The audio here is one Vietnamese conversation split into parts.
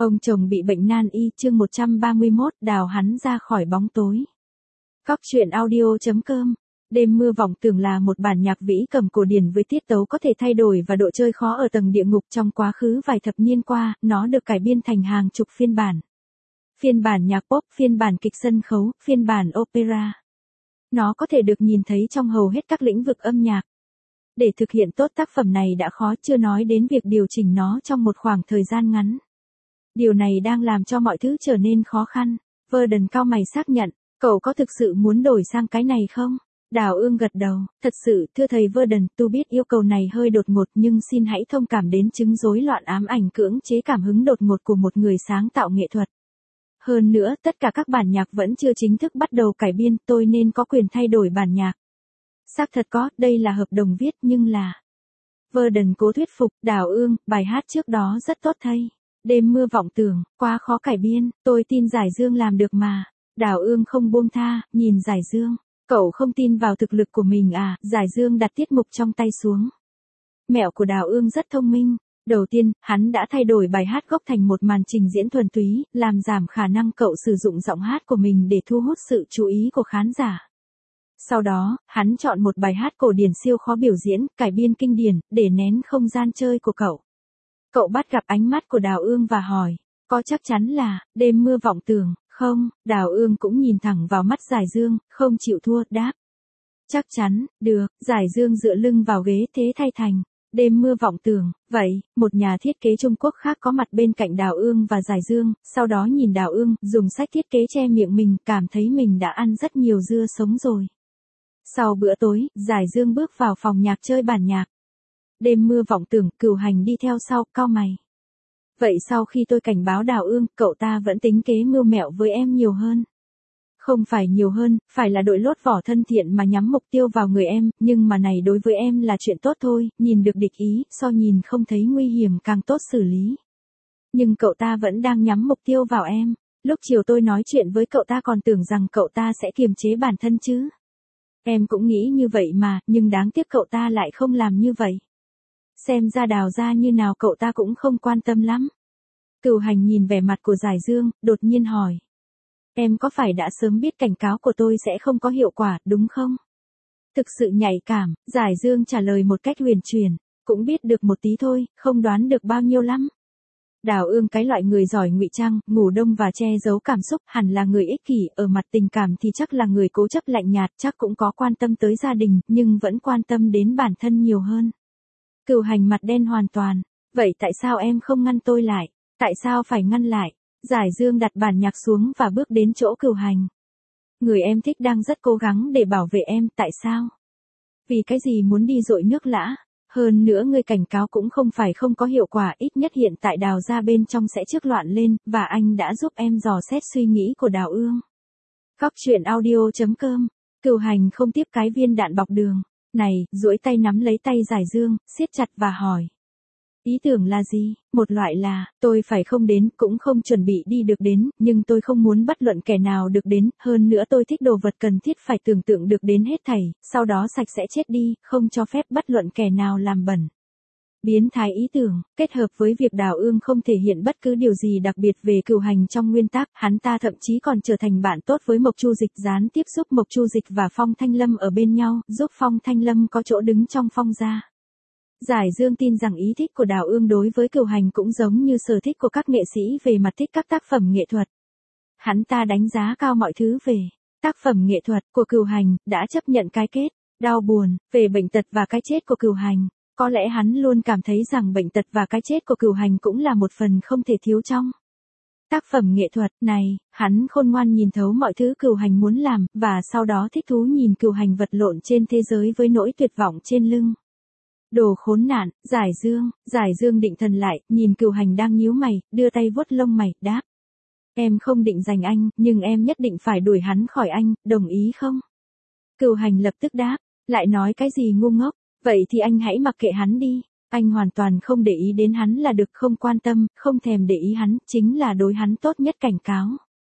Ông chồng bị bệnh nan y chương 131 đào hắn ra khỏi bóng tối. Cóc truyện audio.com. Đêm mưa vọng tưởng là một bản nhạc vĩ cầm cổ điển với tiết tấu có thể thay đổi và độ chơi khó ở tầng địa ngục. Trong quá khứ vài thập niên qua, nó được cải biên thành hàng chục phiên bản. Phiên bản nhạc pop, phiên bản kịch sân khấu, phiên bản opera. Nó có thể được nhìn thấy trong hầu hết các lĩnh vực âm nhạc. Để thực hiện tốt tác phẩm này đã khó, chưa nói đến việc điều chỉnh nó trong một khoảng thời gian ngắn. Điều này đang làm cho mọi thứ trở nên khó khăn. Verdon cau mày xác nhận, cậu có thực sự muốn đổi sang cái này không? Đào Ương gật đầu, thật sự, thưa thầy Verdon, tôi biết yêu cầu này hơi đột ngột nhưng xin hãy thông cảm đến chứng rối loạn ám ảnh cưỡng chế cảm hứng đột ngột của một người sáng tạo nghệ thuật. Hơn nữa, tất cả các bản nhạc vẫn chưa chính thức bắt đầu cải biên, tôi nên có quyền thay đổi bản nhạc. Xác thật có, đây là hợp đồng viết nhưng là... Verdon cố thuyết phục, Đào Ương, bài hát trước đó rất tốt thay. Đêm mưa vọng tưởng, quá khó cải biên, tôi tin Giải Dương làm được mà. Đào Ương không buông tha, nhìn Giải Dương. Cậu không tin vào thực lực của mình à? Giải Dương đặt tiết mục trong tay xuống. Mẹo của Đào Ương rất thông minh. Đầu tiên, hắn đã thay đổi bài hát gốc thành một màn trình diễn thuần túy, làm giảm khả năng cậu sử dụng giọng hát của mình để thu hút sự chú ý của khán giả. Sau đó, hắn chọn một bài hát cổ điển siêu khó biểu diễn, cải biên kinh điển, để nén không gian chơi của cậu. Cậu bắt gặp ánh mắt của Đào Ương và hỏi, có chắc chắn là, đêm mưa vọng tưởng, không? Đào Ương cũng nhìn thẳng vào mắt Giải Dương, không chịu thua, đáp. Chắc chắn, được, Giải Dương dựa lưng vào ghế thế thay thành. Đêm mưa vọng tưởng, vậy, một nhà thiết kế Trung Quốc khác có mặt bên cạnh Đào Ương và Giải Dương, sau đó nhìn Đào Ương, dùng sách thiết kế che miệng mình, cảm thấy mình đã ăn rất nhiều dưa sống rồi. Sau bữa tối, Giải Dương bước vào phòng nhạc chơi bản nhạc. Đêm mưa vọng tưởng, Cửu Hành đi theo sau, cau mày. Vậy sau khi tôi cảnh báo Đào Ương, cậu ta vẫn tính kế mưu mẹo với em nhiều hơn. Không phải nhiều hơn, phải là đội lốt vỏ thân thiện mà nhắm mục tiêu vào người em, nhưng mà này đối với em là chuyện tốt thôi, nhìn được địch ý, so nhìn không thấy nguy hiểm càng tốt xử lý. Nhưng cậu ta vẫn đang nhắm mục tiêu vào em. Lúc chiều tôi nói chuyện với cậu ta còn tưởng rằng cậu ta sẽ kiềm chế bản thân chứ. Em cũng nghĩ như vậy mà, nhưng đáng tiếc cậu ta lại không làm như vậy. Xem ra Đào ra như nào cậu ta cũng không quan tâm lắm. Cửu Hành nhìn vẻ mặt của Giải Dương, đột nhiên hỏi. Em có phải đã sớm biết cảnh cáo của tôi sẽ không có hiệu quả, đúng không? Thực sự nhạy cảm, Giải Dương trả lời một cách huyền chuyển. Cũng biết được một tí thôi, không đoán được bao nhiêu lắm. Đào Ương cái loại người giỏi ngụy trang, ngủ đông và che giấu cảm xúc, hẳn là người ích kỷ, ở mặt tình cảm thì chắc là người cố chấp lạnh nhạt, chắc cũng có quan tâm tới gia đình, nhưng vẫn quan tâm đến bản thân nhiều hơn. Cửu Hành mặt đen hoàn toàn. Vậy tại sao em không ngăn tôi lại? Tại sao phải ngăn lại? Giải Dương đặt bản nhạc xuống và bước đến chỗ Cửu Hành. Người em thích đang rất cố gắng để bảo vệ em, tại sao? Vì cái gì muốn đi dội nước lã? Hơn nữa người cảnh cáo cũng không phải không có hiệu quả, ít nhất hiện tại Đào ra bên trong sẽ trước loạn lên, và anh đã giúp em dò xét suy nghĩ của Đào Ương. Cóc truyện audio.com. Cửu Hành không tiếp cái viên đạn bọc đường này, duỗi tay nắm lấy tay Giải Dương, siết chặt và hỏi. Ý tưởng là gì? Một loại là, tôi phải không đến, cũng không chuẩn bị đi được đến, nhưng tôi không muốn bất luận kẻ nào được đến, hơn nữa tôi thích đồ vật cần thiết phải tưởng tượng được đến hết thảy, sau đó sạch sẽ chết đi, không cho phép bất luận kẻ nào làm bẩn. Biến thái ý tưởng, kết hợp với việc Đào Ương không thể hiện bất cứ điều gì đặc biệt về Cửu Hành trong nguyên tắc, hắn ta thậm chí còn trở thành bạn tốt với Mộc Chu Dịch, gián tiếp giúp Mộc Chu Dịch và Phong Thanh Lâm ở bên nhau, giúp Phong Thanh Lâm có chỗ đứng trong Phong gia. Giải Dương tin rằng ý thích của Đào Ương đối với Cửu Hành cũng giống như sở thích của các nghệ sĩ về mặt thích các tác phẩm nghệ thuật. Hắn ta đánh giá cao mọi thứ về tác phẩm nghệ thuật của Cửu Hành, đã chấp nhận cái kết đau buồn về bệnh tật và cái chết của Cửu Hành. Có lẽ hắn luôn cảm thấy rằng bệnh tật và cái chết của Cửu Hành cũng là một phần không thể thiếu trong tác phẩm nghệ thuật này. Hắn khôn ngoan nhìn thấu mọi thứ Cửu Hành muốn làm, và sau đó thích thú nhìn Cửu Hành vật lộn trên thế giới với nỗi tuyệt vọng trên lưng. Đồ khốn nạn, Giải Dương định thần lại, nhìn Cửu Hành đang nhíu mày, đưa tay vuốt lông mày, đáp. Em không định giành anh, nhưng em nhất định phải đuổi hắn khỏi anh, đồng ý không? Cửu Hành lập tức đáp, lại nói cái gì ngu ngốc, vậy thì anh hãy mặc kệ hắn đi, anh hoàn toàn không để ý đến hắn là được, không quan tâm, không thèm để ý hắn, chính là đối hắn tốt nhất cảnh cáo.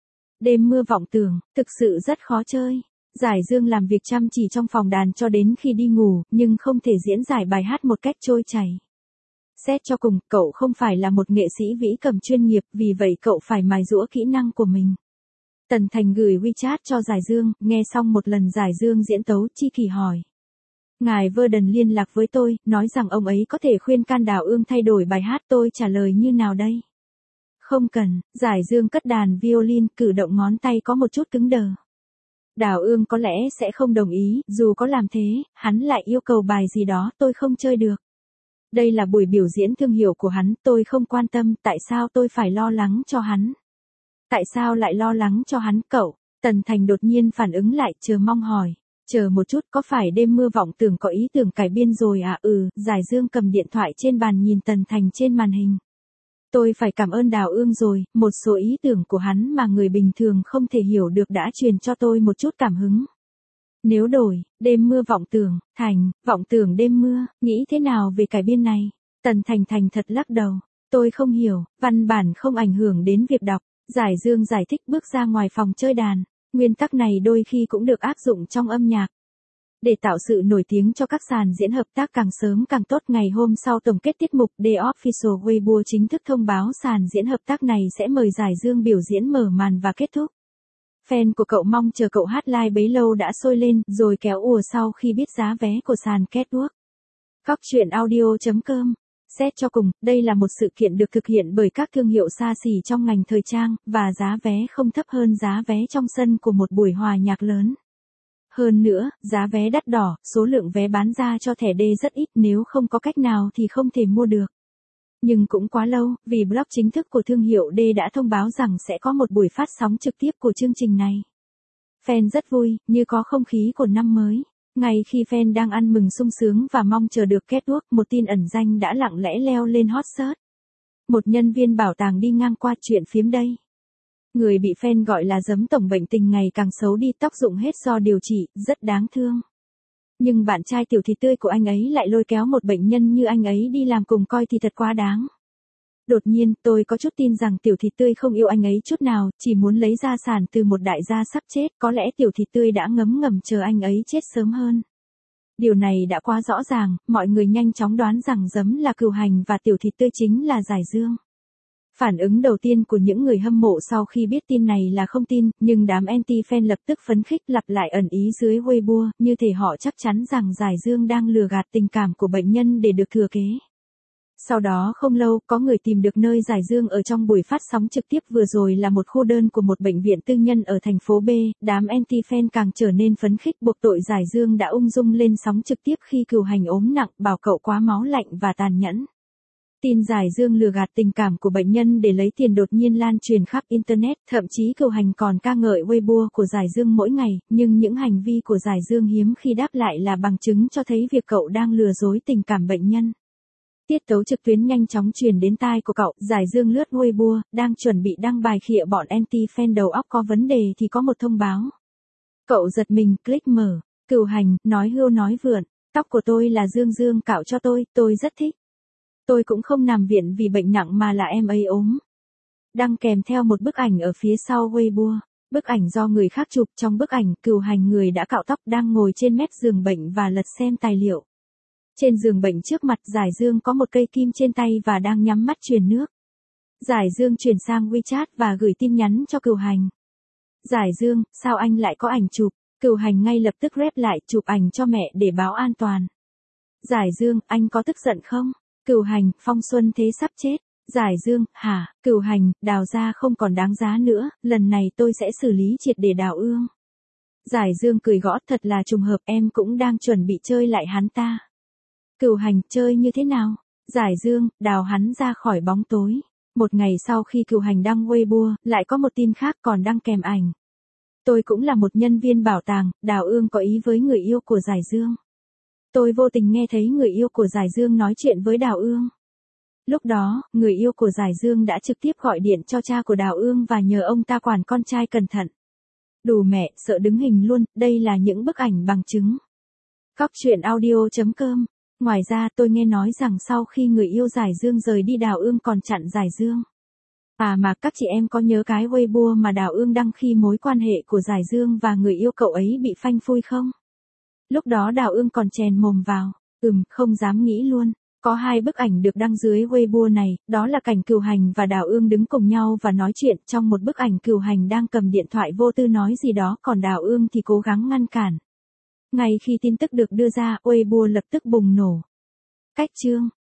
Đêm mưa vọng tưởng, thực sự rất khó chơi. Giải Dương làm việc chăm chỉ trong phòng đàn cho đến khi đi ngủ, nhưng không thể diễn giải bài hát một cách trôi chảy. Xét cho cùng, cậu không phải là một nghệ sĩ vĩ cầm chuyên nghiệp, vì vậy cậu phải mài giũa kỹ năng của mình. Tần Thành gửi WeChat cho Giải Dương, nghe xong một lần Giải Dương diễn tấu, Chi Kỳ hỏi. Ngài Verden liên lạc với tôi, nói rằng ông ấy có thể khuyên can Đào Ương thay đổi bài hát, tôi trả lời như nào đây? Không cần, Giải Dương cất đàn violin, cử động ngón tay có một chút cứng đờ. Đào Ương có lẽ sẽ không đồng ý, dù có làm thế, hắn lại yêu cầu bài gì đó tôi không chơi được. Đây là buổi biểu diễn thương hiệu của hắn, tôi không quan tâm, tại sao tôi phải lo lắng cho hắn? Tại sao lại lo lắng cho hắn cậu? Tần Thành đột nhiên phản ứng lại, chờ mong hỏi. Chờ một chút, có phải đêm mưa vọng tưởng có ý tưởng cải biên rồi à? Giải Dương cầm điện thoại trên bàn nhìn Tần Thành trên màn hình. Tôi phải cảm ơn Đào Ương rồi, một số ý tưởng của hắn mà người bình thường không thể hiểu được đã truyền cho tôi một chút cảm hứng. Nếu đổi, đêm mưa vọng tưởng, thành, vọng tưởng đêm mưa, nghĩ thế nào về cải biên này? Tần Thành thành thật lắc đầu. Tôi không hiểu, văn bản không ảnh hưởng đến việc đọc. Giải Dương giải thích bước ra ngoài phòng chơi đàn. Nguyên tắc này đôi khi cũng được áp dụng trong âm nhạc. Để tạo sự nổi tiếng cho các sàn diễn hợp tác càng sớm càng tốt, ngày hôm sau tổng kết tiết mục, The Official Weibo chính thức thông báo sàn diễn hợp tác này sẽ mời Giải Dương biểu diễn mở màn và kết thúc. Fan của cậu mong chờ cậu hát live bấy lâu đã sôi lên, rồi kéo ùa sau khi biết giá vé của sàn Catwalk. Cóc truyện audio.com. Xét cho cùng, đây là một sự kiện được thực hiện bởi các thương hiệu xa xỉ trong ngành thời trang, và giá vé không thấp hơn giá vé trong sân của một buổi hòa nhạc lớn. Hơn nữa, giá vé đắt đỏ, số lượng vé bán ra cho thẻ D rất ít, nếu không có cách nào thì không thể mua được. Nhưng cũng quá lâu, vì blog chính thức của thương hiệu D đã thông báo rằng sẽ có một buổi phát sóng trực tiếp của chương trình này. Fan rất vui, như có không khí của năm mới. Ngay khi fan đang ăn mừng sung sướng và mong chờ được Catwalk, một tin ẩn danh đã lặng lẽ leo lên hot search. Một nhân viên bảo tàng đi ngang qua, chuyện phiếm đây. Người bị fan gọi là Giấm tổng bệnh tình ngày càng xấu đi, tóc rụng hết do điều trị, rất đáng thương. Nhưng bạn trai tiểu thịt tươi của anh ấy lại lôi kéo một bệnh nhân như anh ấy đi làm cùng coi thì thật quá đáng. Đột nhiên, tôi có chút tin rằng tiểu thịt tươi không yêu anh ấy chút nào, chỉ muốn lấy gia sản từ một đại gia sắp chết, có lẽ tiểu thịt tươi đã ngấm ngầm chờ anh ấy chết sớm hơn. Điều này đã quá rõ ràng, mọi người nhanh chóng đoán rằng Giấm là Cửu Hành và tiểu thịt tươi chính là Giải Dương. Phản ứng đầu tiên của những người hâm mộ sau khi biết tin này là không tin, nhưng đám anti-fan lập tức phấn khích lặp lại ẩn ý dưới Weibo, như thể họ chắc chắn rằng Giải Dương đang lừa gạt tình cảm của bệnh nhân để được thừa kế. Sau đó không lâu, có người tìm được nơi Giải Dương ở trong buổi phát sóng trực tiếp vừa rồi là một khu đơn của một bệnh viện tư nhân ở thành phố B, đám anti-fan càng trở nên phấn khích buộc tội Giải Dương đã ung dung lên sóng trực tiếp khi Cửu Hành ốm nặng, bảo cậu quá máu lạnh và tàn nhẫn. Tin Giải Dương lừa gạt tình cảm của bệnh nhân để lấy tiền đột nhiên lan truyền khắp Internet, thậm chí Cửu Hành còn ca ngợi Weibo của Giải Dương mỗi ngày, nhưng những hành vi của Giải Dương hiếm khi đáp lại là bằng chứng cho thấy việc cậu đang lừa dối tình cảm bệnh nhân. Tiết tấu trực tuyến nhanh chóng truyền đến tai của cậu, Giải Dương lướt Weibo, đang chuẩn bị đăng bài khịa bọn anti-fan đầu óc có vấn đề thì có một thông báo. Cậu giật mình, click mở, Cửu Hành, nói hưu nói vượn, tóc của tôi là Dương Dương cạo cho tôi rất thích. Tôi cũng không nằm viện vì bệnh nặng mà là em ấy ốm. Đăng kèm theo một bức ảnh ở phía sau Weibo. Bức ảnh do người khác chụp, trong bức ảnh, Cửu Hành người đã cạo tóc đang ngồi trên mép giường bệnh và lật xem tài liệu. Trên giường bệnh trước mặt Giải Dương có một cây kim trên tay và đang nhắm mắt truyền nước. Giải Dương chuyển sang WeChat và gửi tin nhắn cho Cửu Hành. Giải Dương, sao anh lại có ảnh chụp? Cửu Hành ngay lập tức rep lại, chụp ảnh cho mẹ để báo an toàn. Giải Dương, anh có tức giận không? Cửu Hành, Phong Xuân thế sắp chết. Giải Dương, hả? Cửu Hành, Đào gia không còn đáng giá nữa, lần này tôi sẽ xử lý triệt để Đào Ương. Giải Dương cười gõ, thật là trùng hợp, em cũng đang chuẩn bị chơi lại hắn ta. Cửu Hành, chơi như thế nào? Giải Dương, đào hắn ra khỏi bóng tối. Một ngày sau khi Cửu Hành đăng Weibo, lại có một tin khác còn đăng kèm ảnh. Tôi cũng là một nhân viên bảo tàng, Đào Ương có ý với người yêu của Giải Dương. Tôi vô tình nghe thấy người yêu của Giải Dương nói chuyện với Đào Ương. Lúc đó, người yêu của Giải Dương đã trực tiếp gọi điện cho cha của Đào Ương và nhờ ông ta quản con trai cẩn thận. Đủ mẹ, sợ đứng hình luôn, đây là những bức ảnh bằng chứng. Cóc truyện audio.com. Ngoài ra tôi nghe nói rằng sau khi người yêu Giải Dương rời đi Đào Ương còn chặn Giải Dương. À mà các chị em có nhớ cái Weibo mà Đào Ương đăng khi mối quan hệ của Giải Dương và người yêu cậu ấy bị phanh phui không? Lúc đó Đào Ương còn chèn mồm vào, không dám nghĩ luôn. Có hai bức ảnh được đăng dưới Weibo này, đó là cảnh Cửu Hành và Đào Ương đứng cùng nhau và nói chuyện. Trong một bức ảnh Cửu Hành đang cầm điện thoại vô tư nói gì đó, còn Đào Ương thì cố gắng ngăn cản. Ngay khi tin tức được đưa ra, Weibo lập tức bùng nổ. Cách chương